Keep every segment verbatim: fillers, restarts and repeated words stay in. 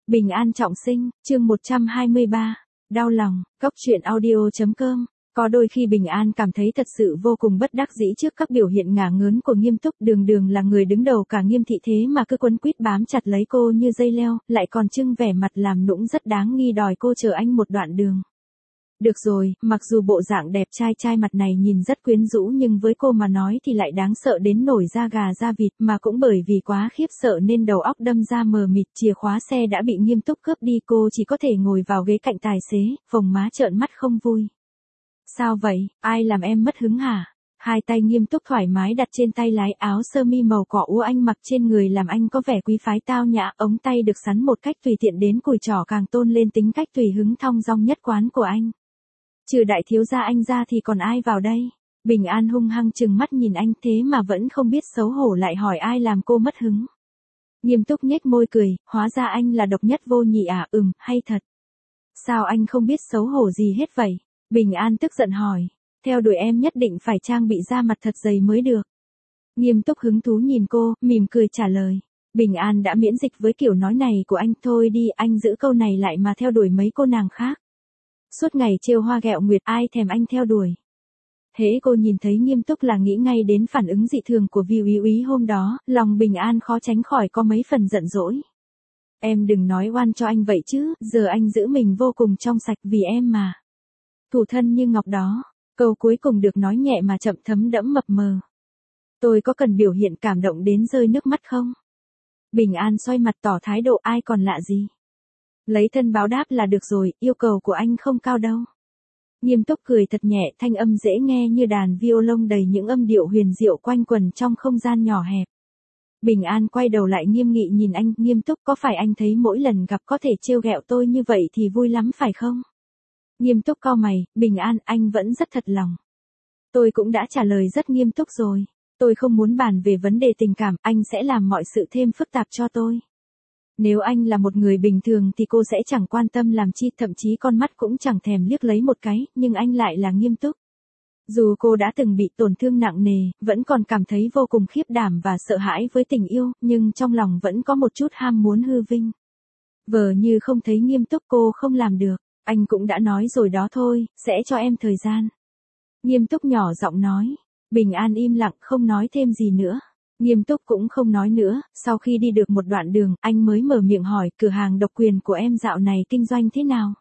Bình an trọng sinh, chương một trăm hai mươi ba. Đau lòng, Cốc truyện audio chấm com. Có đôi khi Bình An cảm thấy thật sự vô cùng bất đắc dĩ trước các biểu hiện ngả ngớn của Nghiêm Túc, đường đường là người đứng đầu cả Nghiêm thị thế mà cứ quấn quýt bám chặt lấy cô như dây leo, lại còn trưng vẻ mặt làm nũng rất đáng nghi đòi cô chờ anh một đoạn đường. Được rồi, mặc dù bộ dạng đẹp trai trai mặt này nhìn rất quyến rũ nhưng với cô mà nói thì lại đáng sợ đến nổi da gà da vịt, mà cũng bởi vì quá khiếp sợ nên đầu óc đâm ra mờ mịt, chìa khóa xe đã bị Nghiêm Túc cướp đi, cô chỉ có thể ngồi vào ghế cạnh tài xế, phồng má trợn mắt không vui. Sao vậy, ai làm em mất hứng hả? Hai tay Nghiêm Túc thoải mái đặt trên tay lái, áo sơ mi màu cỏ úa anh mặc trên người làm anh có vẻ quý phái tao nhã, ống tay được sắn một cách tùy tiện đến cùi trỏ càng tôn lên tính cách tùy hứng thong dong nhất quán của anh. Trừ đại thiếu gia anh ra thì còn ai vào đây? Bình An hung hăng trừng mắt nhìn anh thế mà vẫn không biết xấu hổ lại hỏi ai làm cô mất hứng. Nghiêm Túc nhếch môi cười, hóa ra anh là độc nhất vô nhị à, ừm, hay thật. Sao anh không biết xấu hổ gì hết vậy? Bình An tức giận hỏi, theo đuổi em nhất định phải trang bị da mặt thật dày mới được. Nghiêm Túc hứng thú nhìn cô, mỉm cười trả lời. Bình An đã miễn dịch với kiểu nói này của anh, thôi đi, anh giữ câu này lại mà theo đuổi mấy cô nàng khác. Suốt ngày trêu hoa ghẹo nguyệt, ai thèm anh theo đuổi. Hễ cô nhìn thấy Nghiêm Túc là nghĩ ngay đến phản ứng dị thường của Viu Ý Ý hôm đó, lòng Bình An khó tránh khỏi có mấy phần giận dỗi. Em đừng nói oan cho anh vậy chứ, giờ anh giữ mình vô cùng trong sạch vì em mà. Thủ thân như ngọc đó, câu cuối cùng được nói nhẹ mà chậm, thấm đẫm mập mờ. Tôi có cần biểu hiện cảm động đến rơi nước mắt không? Bình An xoay mặt tỏ thái độ, ai còn lạ gì. Lấy thân báo đáp là được rồi, yêu cầu của anh không cao đâu. Nghiêm Túc cười thật nhẹ, thanh âm dễ nghe như đàn violon đầy những âm điệu huyền diệu quanh quẩn trong không gian nhỏ hẹp. Bình An quay đầu lại nghiêm nghị nhìn anh, Nghiêm Túc, có phải anh thấy mỗi lần gặp có thể trêu ghẹo tôi như vậy thì vui lắm phải không? Nghiêm Túc cau mày, Bình An, anh vẫn rất thật lòng. Tôi cũng đã trả lời rất nghiêm túc rồi. Tôi không muốn bàn về vấn đề tình cảm, anh sẽ làm mọi sự thêm phức tạp cho tôi. Nếu anh là một người bình thường thì cô sẽ chẳng quan tâm làm chi, thậm chí con mắt cũng chẳng thèm liếc lấy một cái, nhưng anh lại là Nghiêm Túc. Dù cô đã từng bị tổn thương nặng nề, vẫn còn cảm thấy vô cùng khiếp đảm và sợ hãi với tình yêu, nhưng trong lòng vẫn có một chút ham muốn hư vinh. Vờ như không thấy Nghiêm Túc cô không làm được, anh cũng đã nói rồi đó thôi, sẽ cho em thời gian. Nghiêm Túc nhỏ giọng nói. Bình An im lặng không nói thêm gì nữa. Nghiêm Túc cũng không nói nữa, sau khi đi được một đoạn đường, anh mới mở miệng hỏi, cửa hàng độc quyền của em dạo này kinh doanh thế nào?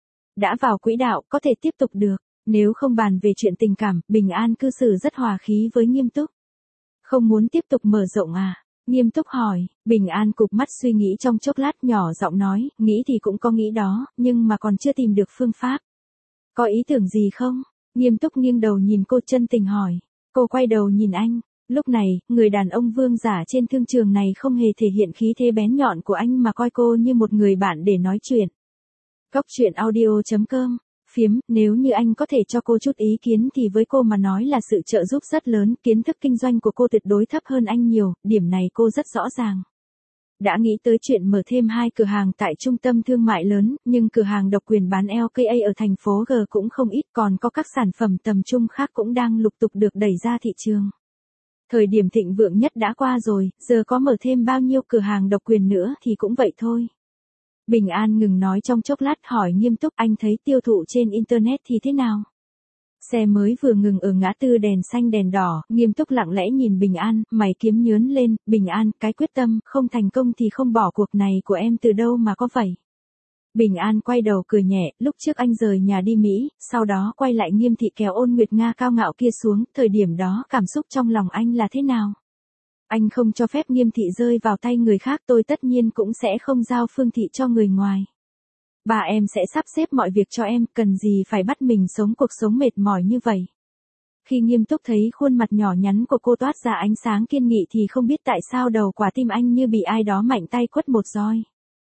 Đã vào quỹ đạo, có thể tiếp tục được, nếu không bàn về chuyện tình cảm, Bình An cư xử rất hòa khí với Nghiêm Túc. Không muốn tiếp tục mở rộng à? Nghiêm Túc hỏi, Bình An cụp mắt suy nghĩ trong chốc lát nhỏ giọng nói, nghĩ thì cũng có nghĩ đó, nhưng mà còn chưa tìm được phương pháp. Có ý tưởng gì không? Nghiêm Túc nghiêng đầu nhìn cô chân tình hỏi, cô quay đầu nhìn anh. Lúc này, người đàn ông vương giả trên thương trường này không hề thể hiện khí thế bén nhọn của anh mà coi cô như một người bạn để nói chuyện. Cốc truyện audio chấm com, phiếm, nếu như anh có thể cho cô chút ý kiến thì với cô mà nói là sự trợ giúp rất lớn, kiến thức kinh doanh của cô tuyệt đối thấp hơn anh nhiều, điểm này cô rất rõ ràng. Đã nghĩ tới chuyện mở thêm hai cửa hàng tại trung tâm thương mại lớn, nhưng cửa hàng độc quyền bán lờ ca ở thành phố G cũng không ít, còn có các sản phẩm tầm trung khác cũng đang lục tục được đẩy ra thị trường. Thời điểm thịnh vượng nhất đã qua rồi, giờ có mở thêm bao nhiêu cửa hàng độc quyền nữa thì cũng vậy thôi. Bình An ngừng nói trong chốc lát hỏi Nghiêm Túc, anh thấy tiêu thụ trên Internet thì thế nào? Xe mới vừa ngừng ở ngã tư đèn xanh đèn đỏ, Nghiêm Túc lặng lẽ nhìn Bình An, mày kiếm nhớn lên, Bình An, cái quyết tâm, không thành công thì không bỏ cuộc này của em từ đâu mà có vậy? Bình An quay đầu cười nhẹ, lúc trước anh rời nhà đi Mỹ, sau đó quay lại Nghiêm thị kéo Ôn Nguyệt Nga cao ngạo kia xuống, thời điểm đó cảm xúc trong lòng anh là thế nào? Anh không cho phép Nghiêm thị rơi vào tay người khác, tôi tất nhiên cũng sẽ không giao Phương thị cho người ngoài. Bà em sẽ sắp xếp mọi việc cho em, cần gì phải bắt mình sống cuộc sống mệt mỏi như vậy. Khi Nghiêm Túc thấy khuôn mặt nhỏ nhắn của cô toát ra ánh sáng kiên nghị thì không biết tại sao đầu quả tim anh như bị ai đó mạnh tay quất một roi.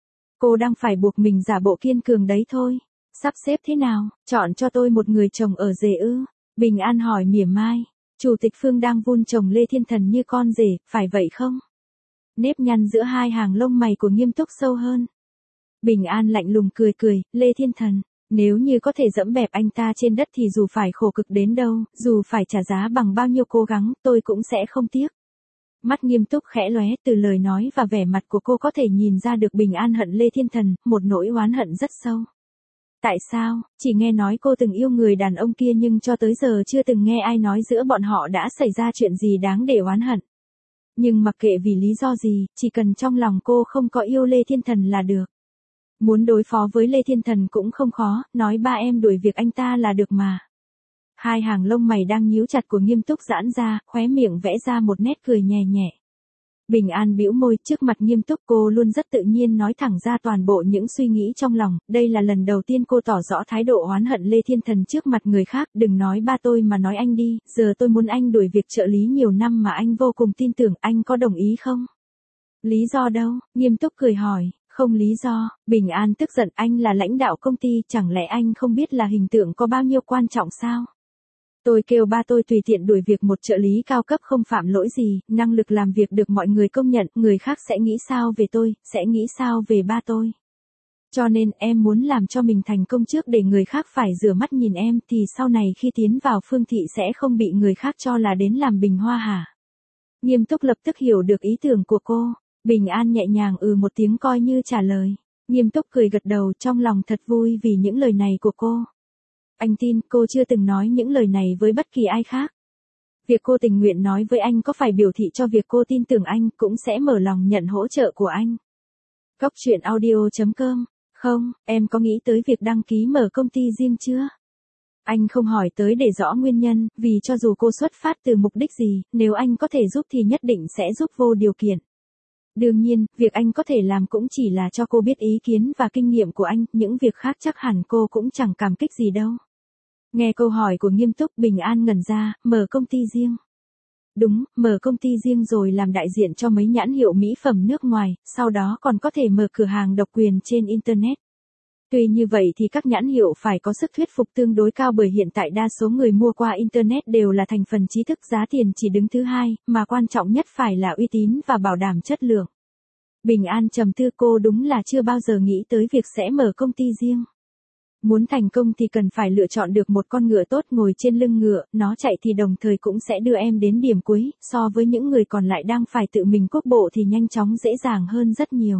Cô đang phải buộc mình giả bộ kiên cường đấy thôi. Sắp xếp thế nào, chọn cho tôi một người chồng ở rể ư? Bình An hỏi mỉa mai. Chủ tịch Phương đang vun trồng Lê Thiên Thần như con rể, phải vậy không? Nếp nhăn giữa hai hàng lông mày của Nghiêm Túc sâu hơn. Bình An lạnh lùng cười cười, Lê Thiên Thần, nếu như có thể dẫm bẹp anh ta trên đất thì dù phải khổ cực đến đâu, dù phải trả giá bằng bao nhiêu cố gắng, tôi cũng sẽ không tiếc. Mắt Nghiêm Túc khẽ lóe, từ lời nói và vẻ mặt của cô có thể nhìn ra được Bình An hận Lê Thiên Thần, một nỗi oán hận rất sâu. Tại sao? Chỉ nghe nói cô từng yêu người đàn ông kia nhưng cho tới giờ chưa từng nghe ai nói giữa bọn họ đã xảy ra chuyện gì đáng để oán hận. Nhưng mặc kệ vì lý do gì, chỉ cần trong lòng cô không có yêu Lê Thiên Thần là được. Muốn đối phó với Lê Thiên Thần cũng không khó, nói ba em đuổi việc anh ta là được mà. Hai hàng lông mày đang nhíu chặt của Nghiêm Túc giãn ra, khóe miệng vẽ ra một nét cười nhẹ nhẹ. Bình An bĩu môi, trước mặt Nghiêm Túc cô luôn rất tự nhiên nói thẳng ra toàn bộ những suy nghĩ trong lòng, đây là lần đầu tiên cô tỏ rõ thái độ oán hận Lê Thiên Thần trước mặt người khác, đừng nói ba tôi mà nói anh đi, giờ tôi muốn anh đuổi việc trợ lý nhiều năm mà anh vô cùng tin tưởng, anh có đồng ý không? Lý do đâu? Nghiêm Túc cười hỏi. Không lý do. Bình An tức giận, anh là lãnh đạo công ty, chẳng lẽ anh không biết là hình tượng có bao nhiêu quan trọng sao? Tôi kêu ba tôi tùy tiện đuổi việc một trợ lý cao cấp không phạm lỗi gì, năng lực làm việc được mọi người công nhận, người khác sẽ nghĩ sao về tôi, sẽ nghĩ sao về ba tôi. Cho nên em muốn làm cho mình thành công trước để người khác phải rửa mắt nhìn em thì sau này khi tiến vào Phương Thị sẽ không bị người khác cho là đến làm bình hoa hả? Nghiêm Túc lập tức hiểu được ý tưởng của cô. Bình An nhẹ nhàng ừ một tiếng coi như trả lời. Nghiêm Túc cười gật đầu, trong lòng thật vui vì những lời này của cô. Anh tin cô chưa từng nói những lời này với bất kỳ ai khác. Việc cô tình nguyện nói với anh có phải biểu thị cho việc cô tin tưởng anh cũng sẽ mở lòng nhận hỗ trợ của anh. Góc truyện audio chấm com. Không, em có nghĩ tới việc đăng ký mở công ty riêng chưa? Anh không hỏi tới để rõ nguyên nhân, vì cho dù cô xuất phát từ mục đích gì, nếu anh có thể giúp thì nhất định sẽ giúp vô điều kiện. Đương nhiên, việc anh có thể làm cũng chỉ là cho cô biết ý kiến và kinh nghiệm của anh, những việc khác chắc hẳn cô cũng chẳng cảm kích gì đâu. Nghe câu hỏi của Nghiêm Túc, Bình An ngẩn ra, mở công ty riêng. Đúng, mở công ty riêng rồi làm đại diện cho mấy nhãn hiệu mỹ phẩm nước ngoài, sau đó còn có thể mở cửa hàng độc quyền trên Internet. Tuy như vậy thì các nhãn hiệu phải có sức thuyết phục tương đối cao bởi hiện tại đa số người mua qua Internet đều là thành phần trí thức, giá tiền chỉ đứng thứ hai, mà quan trọng nhất phải là uy tín và bảo đảm chất lượng. Bình An trầm tư, cô đúng là chưa bao giờ nghĩ tới việc sẽ mở công ty riêng. Muốn thành công thì cần phải lựa chọn được một con ngựa tốt ngồi trên lưng ngựa, nó chạy thì đồng thời cũng sẽ đưa em đến điểm cuối, so với những người còn lại đang phải tự mình cuốc bộ thì nhanh chóng dễ dàng hơn rất nhiều.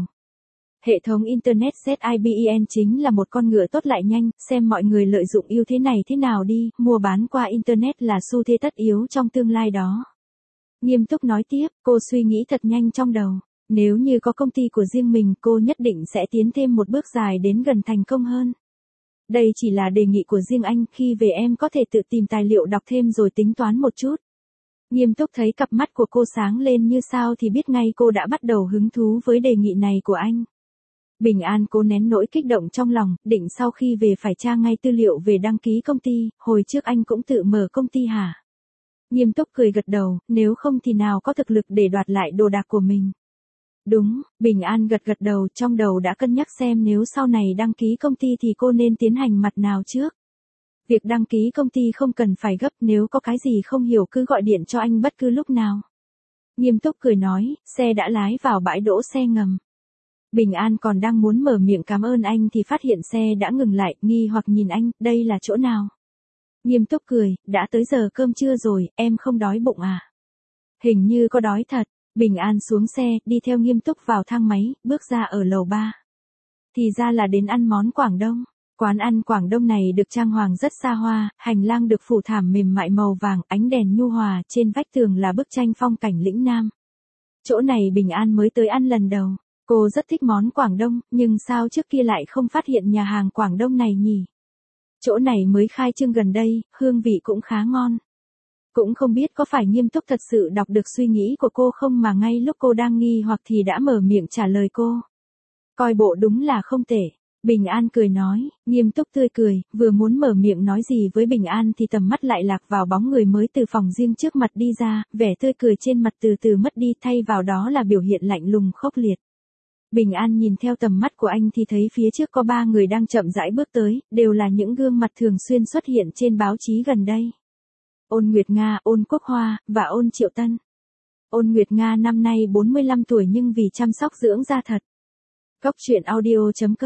Hệ thống Internet Z I B E N chính là một con ngựa tốt lại nhanh, xem mọi người lợi dụng ưu thế này thế nào đi, mua bán qua Internet là xu thế tất yếu trong tương lai đó. Nghiêm Túc nói tiếp, cô suy nghĩ thật nhanh trong đầu. Nếu như có công ty của riêng mình cô nhất định sẽ tiến thêm một bước dài đến gần thành công hơn. Đây chỉ là đề nghị của riêng anh, khi về em có thể tự tìm tài liệu đọc thêm rồi tính toán một chút. Nghiêm Túc thấy cặp mắt của cô sáng lên như sao thì biết ngay cô đã bắt đầu hứng thú với đề nghị này của anh. Bình An cố nén nỗi kích động trong lòng, định sau khi về phải tra ngay tư liệu về đăng ký công ty, hồi trước anh cũng tự mở công ty hả? Nghiêm Túc cười gật đầu, nếu không thì nào có thực lực để đoạt lại đồ đạc của mình. Đúng, Bình An gật gật đầu, trong đầu đã cân nhắc xem nếu sau này đăng ký công ty thì cô nên tiến hành mặt nào trước. Việc đăng ký công ty không cần phải gấp, nếu có cái gì không hiểu cứ gọi điện cho anh bất cứ lúc nào. Nghiêm Túc cười nói, xe đã lái vào bãi đỗ xe ngầm. Bình An còn đang muốn mở miệng cảm ơn anh thì phát hiện xe đã ngừng lại, nghi hoặc nhìn anh, đây là chỗ nào? Nghiêm Túc cười, đã tới giờ cơm trưa rồi, em không đói bụng à? Hình như có đói thật. Bình An xuống xe, đi theo Nghiêm Túc vào thang máy, bước ra ở lầu ba. Thì ra là đến ăn món Quảng Đông. Quán ăn Quảng Đông này được trang hoàng rất xa hoa, hành lang được phủ thảm mềm mại màu vàng, ánh đèn nhu hòa, trên vách tường là bức tranh phong cảnh lĩnh Nam. Chỗ này Bình An mới tới ăn lần đầu. Cô rất thích món Quảng Đông, nhưng sao trước kia lại không phát hiện nhà hàng Quảng Đông này nhỉ? Chỗ này mới khai trương gần đây, hương vị cũng khá ngon. Cũng không biết có phải Nghiêm Túc thật sự đọc được suy nghĩ của cô không mà ngay lúc cô đang nghi hoặc thì đã mở miệng trả lời cô. Coi bộ đúng là không tệ. Bình An cười nói, Nghiêm Túc tươi cười, vừa muốn mở miệng nói gì với Bình An thì tầm mắt lại lạc vào bóng người mới từ phòng riêng trước mặt đi ra, vẻ tươi cười trên mặt từ từ mất đi, thay vào đó là biểu hiện lạnh lùng khốc liệt. Bình An nhìn theo tầm mắt của anh thì thấy phía trước có ba người đang chậm rãi bước tới, đều là những gương mặt thường xuyên xuất hiện trên báo chí gần đây. Ôn Nguyệt Nga, Ôn Quốc Hoa, và Ôn Triệu Tân. Ôn Nguyệt Nga năm nay bốn mươi lăm tuổi nhưng vì chăm sóc dưỡng da thật. Góc truyện audio chấm com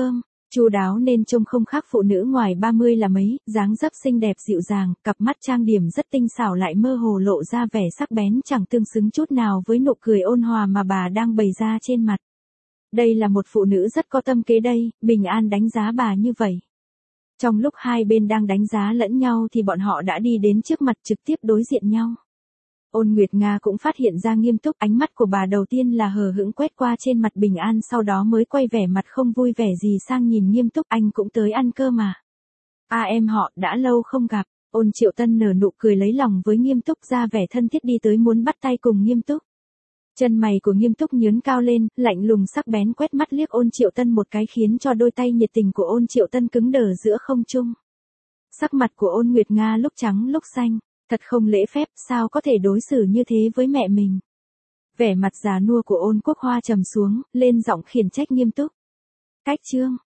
Chu đáo nên trông không khác phụ nữ ngoài ba mươi là mấy, dáng dấp xinh đẹp dịu dàng, cặp mắt trang điểm rất tinh xảo lại mơ hồ lộ ra vẻ sắc bén chẳng tương xứng chút nào với nụ cười ôn hòa mà bà đang bày ra trên mặt. Đây là một phụ nữ rất có tâm kế đây, Bình An đánh giá bà như vậy. Trong lúc hai bên đang đánh giá lẫn nhau thì bọn họ đã đi đến trước mặt trực tiếp đối diện nhau. Ôn Nguyệt Nga cũng phát hiện ra Nghiêm Túc, ánh mắt của bà đầu tiên là hờ hững quét qua trên mặt Bình An sau đó mới quay vẻ mặt không vui vẻ gì sang nhìn Nghiêm Túc, anh cũng tới ăn cơm mà. À em họ, đã lâu không gặp, Ôn Triệu Tân nở nụ cười lấy lòng với Nghiêm Túc ra vẻ thân thiết đi tới muốn bắt tay cùng Nghiêm Túc. Chân mày của Nghiêm Túc nhướng cao lên, lạnh lùng sắc bén quét mắt liếc Ôn Triệu Tân một cái khiến cho đôi tay nhiệt tình của Ôn Triệu Tân cứng đờ giữa không trung. Sắc mặt của Ôn Nguyệt Nga lúc trắng lúc xanh, thật không lễ phép, sao có thể đối xử như thế với mẹ mình. Vẻ mặt già nua của Ôn Quốc Hoa trầm xuống, lên giọng khiển trách Nghiêm Túc. Cách Trương,